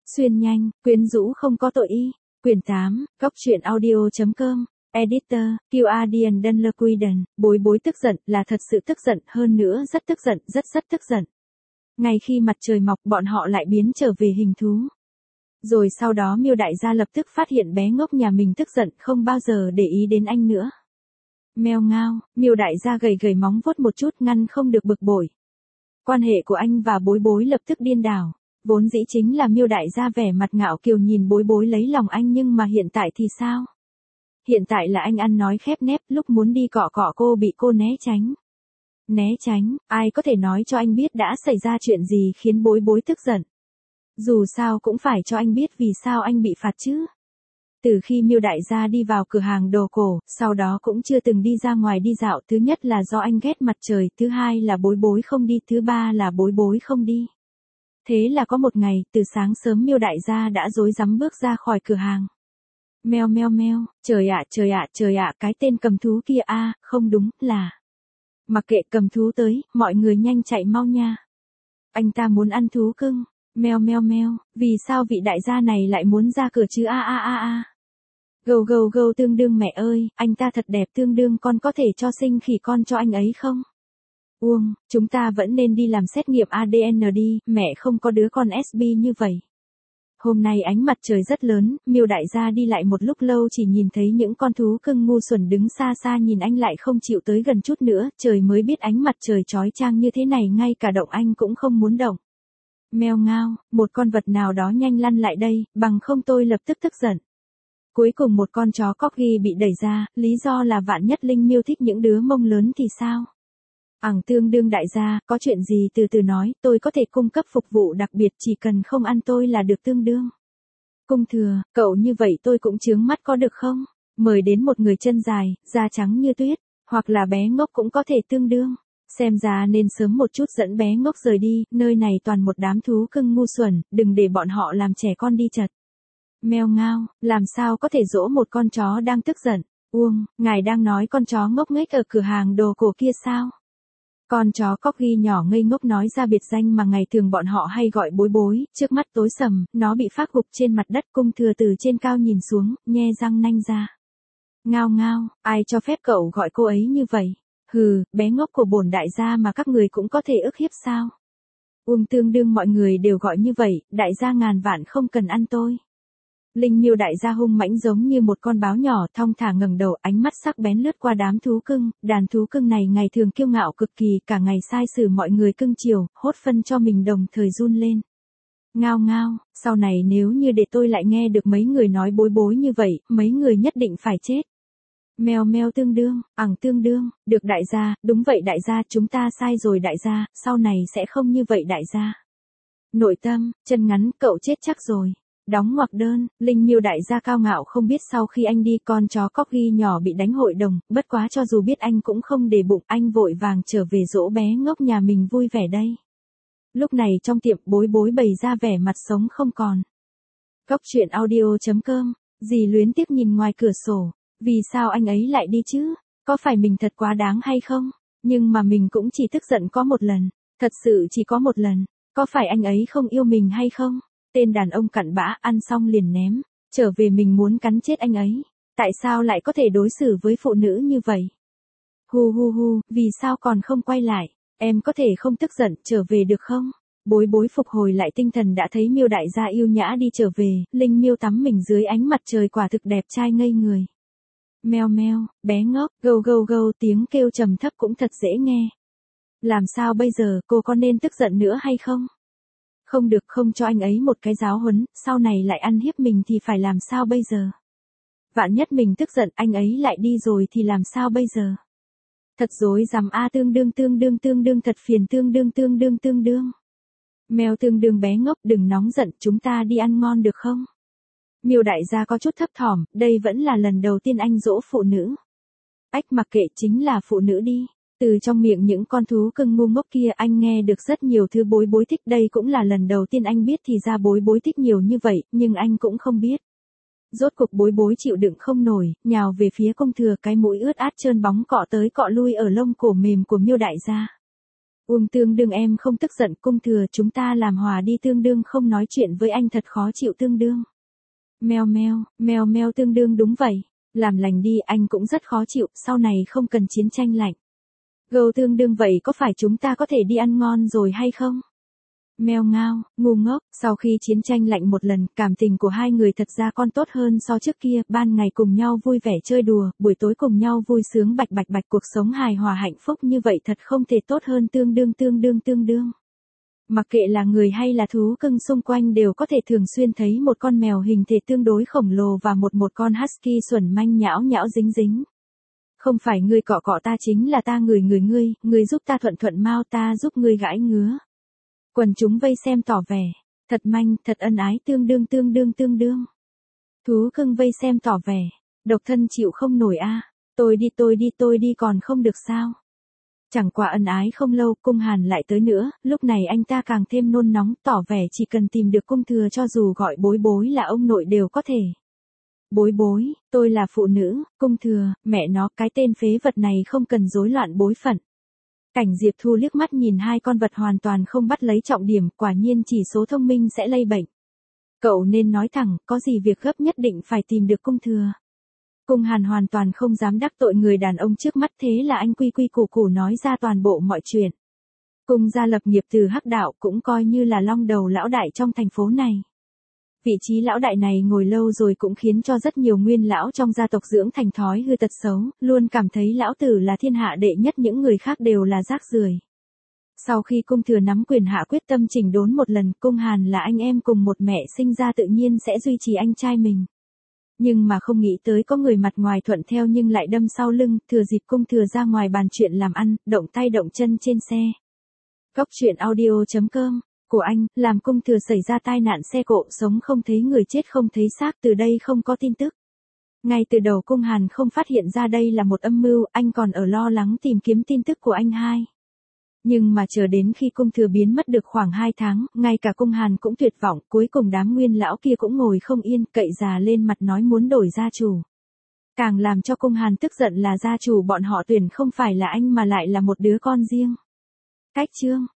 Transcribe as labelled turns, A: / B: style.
A: Xuyên nhanh, quyến rũ không có tội y. Quyển 8, Góc truyện audio.com. Editor, Guardian Dunlequiden. Bối bối tức giận, là thật sự tức giận, hơn nữa rất tức giận, rất tức giận. Ngay khi mặt trời mọc, bọn họ lại biến trở về hình thú. Rồi sau đó Miêu đại gia lập tức phát hiện bé ngốc nhà mình tức giận, không bao giờ để ý đến anh nữa. Meo ngao, Miêu đại gia gầy móng vuốt một chút, ngăn không được bực bội. Quan hệ của anh và bối bối lập tức điên đảo. Vốn dĩ chính là Miêu đại gia vẻ mặt ngạo kiều nhìn bối bối lấy lòng anh, nhưng mà hiện tại thì sao? Hiện tại là anh ăn nói khép nép, lúc muốn đi cọ cọ cô bị cô né tránh. Né tránh, ai có thể nói cho anh biết đã xảy ra chuyện gì khiến bối bối tức giận. Dù sao cũng phải cho anh biết vì sao anh bị phạt chứ. Từ khi Miêu đại gia đi vào cửa hàng đồ cổ, sau đó cũng chưa từng đi ra ngoài đi dạo. Thứ nhất là do anh ghét mặt trời, thứ hai là bối bối không đi, thứ ba là bối bối không đi. Thế là có một ngày, từ sáng sớm Miêu đại gia đã rối rắm bước ra khỏi cửa hàng. Meo, trời ạ, cái tên cầm thú kia a, không đúng, là... Mặc kệ, cầm thú tới, mọi người nhanh chạy mau nha. Anh ta muốn ăn thú cưng. Meo, vì sao vị đại gia này lại muốn ra cửa chứ a. Gâu tương đương mẹ ơi, anh ta thật đẹp, tương đương con có thể cho sinh khỉ con cho anh ấy không? Uông, chúng ta vẫn nên đi làm xét nghiệm ADN đi, mẹ không có đứa con SB như vậy. Hôm nay ánh mặt trời rất lớn, Miêu đại gia đi lại một lúc lâu chỉ nhìn thấy những con thú cưng ngu xuẩn đứng xa xa nhìn anh lại không chịu tới gần chút nữa, trời mới biết ánh mặt trời chói chang như thế này ngay cả động anh cũng không muốn động. Meo ngao, một con vật nào đó nhanh lăn lại đây, bằng không tôi lập tức tức giận. Cuối cùng một con chó corgi bị đẩy ra, lý do là vạn nhất Linh Miêu thích những đứa mông lớn thì sao? Tương đương đại gia, có chuyện gì từ từ nói, tôi có thể cung cấp phục vụ đặc biệt, chỉ cần không ăn tôi là được tương đương. Cung thừa, cậu như vậy tôi cũng chướng mắt có được không? Mời đến một người chân dài, da trắng như tuyết, hoặc là bé ngốc cũng có thể tương đương. Xem ra nên sớm một chút dẫn bé ngốc rời đi, nơi này toàn một đám thú cưng ngu xuẩn, đừng để bọn họ làm trẻ con đi chật. Meo ngao, làm sao có thể dỗ một con chó đang tức giận? Uông, ngài đang nói con chó ngốc nghếch ở cửa hàng đồ cổ kia sao? Con chó corgi nhỏ ngây ngốc nói ra biệt danh mà ngày thường bọn họ hay gọi bối bối, trước mắt tối sầm, nó bị phác gục trên mặt đất. Cung thừa từ trên cao nhìn xuống, nhe răng nanh ra. Ngao, ai cho phép cậu gọi cô ấy như vậy? Hừ, bé ngốc của bổn đại gia mà các người cũng có thể ức hiếp sao? Tương đương mọi người đều gọi như vậy, đại gia ngàn vạn không cần ăn tôi. Linh Miêu đại gia hung mãnh giống như một con báo nhỏ, thong thả ngẩng đầu, ánh mắt sắc bén lướt qua đám thú cưng. Đàn thú cưng này ngày thường kiêu ngạo cực kỳ, cả ngày sai xử mọi người cưng chiều, hốt phân cho mình đồng thời run lên. Ngao, sau này nếu như để tôi lại nghe được mấy người nói bối bối như vậy, mấy người nhất định phải chết. Meo, tương đương, được đại gia, đúng vậy đại gia, chúng ta sai rồi đại gia, sau này sẽ không như vậy đại gia. Nội tâm, chân ngắn, cậu chết chắc rồi. Đóng ngoặc đơn, Linh Miêu đại gia cao ngạo không biết sau khi anh đi con chó corgi nhỏ bị đánh hội đồng, bất quá cho dù biết anh cũng không để bụng, anh vội vàng trở về dỗ bé ngốc nhà mình vui vẻ đây. Lúc này trong tiệm bối bối bày ra vẻ mặt sống không còn. Góc truyện audio.com, dì luyến tiếc nhìn ngoài cửa sổ, vì sao anh ấy lại đi chứ, có phải mình thật quá đáng hay không, nhưng mà mình cũng chỉ tức giận có một lần, thật sự chỉ có một lần, có phải anh ấy không yêu mình hay không? Tên đàn ông cặn bã, ăn xong liền ném, trở về mình muốn cắn chết anh ấy. Tại sao lại có thể đối xử với phụ nữ như vậy? Hu, vì sao còn không quay lại? Em có thể không tức giận, trở về được không? Bối bối phục hồi lại tinh thần đã thấy Miêu đại gia yêu nhã đi trở về, Linh Miêu tắm mình dưới ánh mặt trời quả thực đẹp trai ngây người. Meo, bé ngốc, gâu, tiếng kêu trầm thấp cũng thật dễ nghe. Làm sao bây giờ, cô có nên tức giận nữa hay không? Không được, không cho anh ấy một cái giáo huấn, sau này lại ăn hiếp mình thì phải làm sao bây giờ? Vạn nhất mình tức giận anh ấy lại đi rồi thì làm sao bây giờ? Thật rối rắm a, tương đương thật phiền, tương đương. Meo tương đương bé ngốc, đừng nóng giận, chúng ta đi ăn ngon được không? Miêu đại gia có chút thấp thỏm, đây vẫn là lần đầu tiên anh dỗ phụ nữ. Ách, mặc kệ, chính là phụ nữ đi. Từ trong miệng những con thú cưng ngu ngốc kia anh nghe được rất nhiều thứ bối bối thích, đây cũng là lần đầu tiên anh biết thì ra bối bối thích nhiều như vậy, nhưng anh cũng không biết. Rốt cuộc bối bối chịu đựng không nổi, nhào về phía Cung thừa, cái mũi ướt át trơn bóng cọ tới cọ lui ở lông cổ mềm của Miêu đại gia. Uông Tương Đương em không tức giận, cung thừa chúng ta làm hòa đi, Tương Đương không nói chuyện với anh thật khó chịu Tương Đương. Meo meo Tương Đương đúng vậy, làm lành đi, anh cũng rất khó chịu, sau này không cần chiến tranh lạnh. Gâu Tương Đương vậy có phải chúng ta có thể đi ăn ngon rồi hay không? Meo ngao, ngu ngốc, sau khi chiến tranh lạnh một lần, cảm tình của hai người thật ra còn tốt hơn so trước kia, ban ngày cùng nhau vui vẻ chơi đùa, buổi tối cùng nhau vui sướng bạch bạch, cuộc sống hài hòa hạnh phúc như vậy thật không thể tốt hơn Tương Đương. Mặc kệ là người hay là thú cưng xung quanh đều có thể thường xuyên thấy một con mèo hình thể tương đối khổng lồ và một con husky xuẩn manh nhão nhão dính. Không phải ngươi cọ cọ ta chính là ta ngươi giúp ta thuận mau, ta giúp ngươi gãi ngứa. Quần chúng vây xem tỏ vẻ, thật manh, thật ân ái Tương Đương. Thú cưng vây xem tỏ vẻ, độc thân chịu không nổi a, tôi đi còn không được sao. Chẳng qua ân ái không lâu, Cung Hàn lại tới nữa, lúc này anh ta càng thêm nôn nóng, tỏ vẻ chỉ cần tìm được cung thừa cho dù gọi bối là ông nội đều có thể. Bối, tôi là phụ nữ, cung thừa, mẹ nó, cái tên phế vật này không cần rối loạn bối phận. Cảnh Diệp Thu liếc mắt nhìn hai con vật hoàn toàn không bắt lấy trọng điểm, quả nhiên chỉ số thông minh sẽ lây bệnh. Cậu nên nói thẳng, có gì việc gấp nhất định phải tìm được cung thừa. Cung Hàn hoàn toàn không dám đắc tội người đàn ông trước mắt, thế là anh quy củ nói ra toàn bộ mọi chuyện. Cung gia lập nghiệp từ hắc đạo, cũng coi như là long đầu lão đại trong thành phố này. Vị trí lão đại này ngồi lâu rồi cũng khiến cho rất nhiều nguyên lão trong gia tộc dưỡng thành thói hư tật xấu, luôn cảm thấy lão tử là thiên hạ đệ nhất, những người khác đều là rác rưởi. Sau khi cung thừa nắm quyền hạ quyết tâm chỉnh đốn một lần, Cung Hàn là anh em cùng một mẹ sinh ra tự nhiên sẽ duy trì anh trai mình. Nhưng mà không nghĩ tới có người mặt ngoài thuận theo nhưng lại đâm sau lưng, thừa dịp cung thừa ra ngoài bàn chuyện làm ăn, động tay động chân trên xe. Góc truyện audio.com của anh, làm cung thừa xảy ra tai nạn xe cộ, sống không thấy người chết không thấy xác, từ đây không có tin tức. Ngay từ đầu Cung Hàn không phát hiện ra đây là một âm mưu, anh còn ở lo lắng tìm kiếm tin tức của anh hai. Nhưng mà chờ đến khi cung thừa biến mất được khoảng 2 tháng, ngay cả Cung Hàn cũng tuyệt vọng, cuối cùng đám nguyên lão kia cũng ngồi không yên, cậy già lên mặt nói muốn đổi gia chủ. Càng làm cho Cung Hàn tức giận là gia chủ bọn họ tuyển không phải là anh mà lại là một đứa con riêng. Cách chương